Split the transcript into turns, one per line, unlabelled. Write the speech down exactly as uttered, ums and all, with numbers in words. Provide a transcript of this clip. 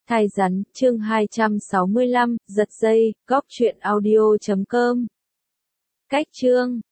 Thai rắn, chương hai trăm sáu mươi lăm, giật dây, góc truyện audio chấm com. Cách chương